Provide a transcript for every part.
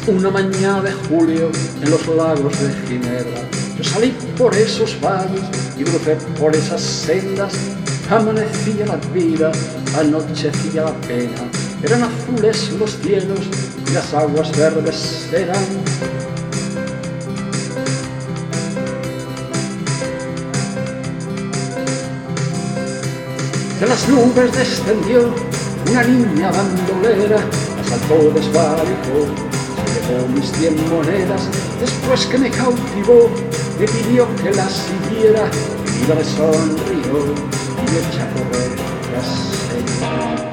Una mañana de julio en los lagos de Ginebra, yo salí por esos valles y crucé por esas sendas. Amanecía la vida, anochecía la pena, eran azules los cielos y las aguas verdes eran. De las nubes descendió una niña bandolera, asaltó, desvalijó, se llevó mis 100 monedas. Después que me cautivó, me pidió que la siguiera, mi vida me sonrió y me eché a correr tras ella.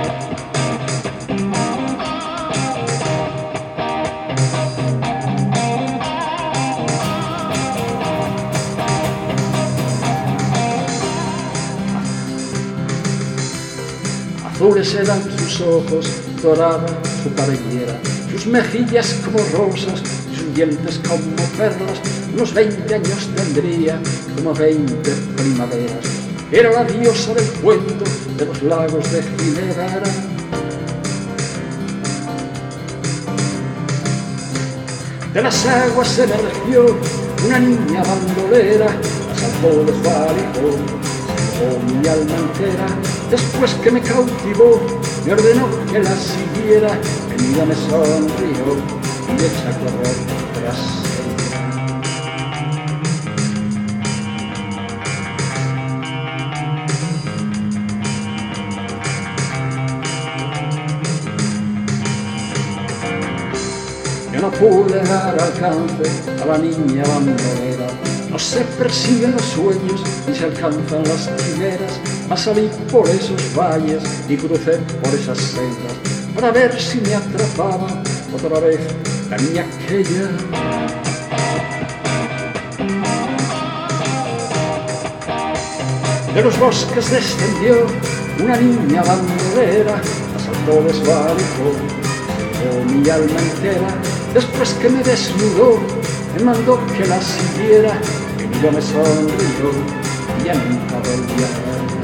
Azules eran sus ojos, dorada su cabellera, sus mejillas como rosas y sus dientes como perlas. Unos 20 años tendría, como 20 primaveras. Era la diosa del cuento de los lagos de Ginebra. De las aguas emergió una niña bandolera, asaltó, desvalijó, mi alma entera. Después que me cautivó, me ordenó que la siguiera, mi vida me sonrió y me eché a correr tras ella. Yo no pude dar alcance a la niña bandolera. No se persiguen los sueños ni se alcanzan las quimeras, mas salí por esos valles y crucé por esas sendas para ver si me atrapaba otra vez la niña aquella. De los bosques descendió una niña bandolera, asaltó, desvalijó, llevó mi alma entera. Después que me desnudó, me mandó que la siguiera, mi vida me sonrió y ya nunca volví a verla.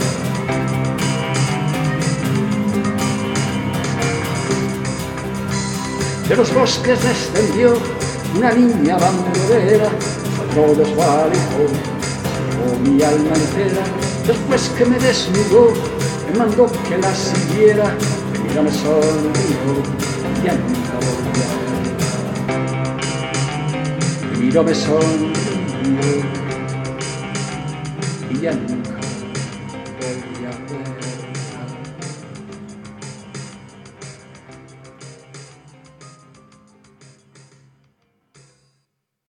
De los bosques descendió una niña bandolera, asaltó, desvalijó, llevó mi alma entera. Después que me desnudó, me mandó que la siguiera, mi vida me sonrió y ya nunca volví a verla. Mi vida me sonrió y ya nunca volví a ver.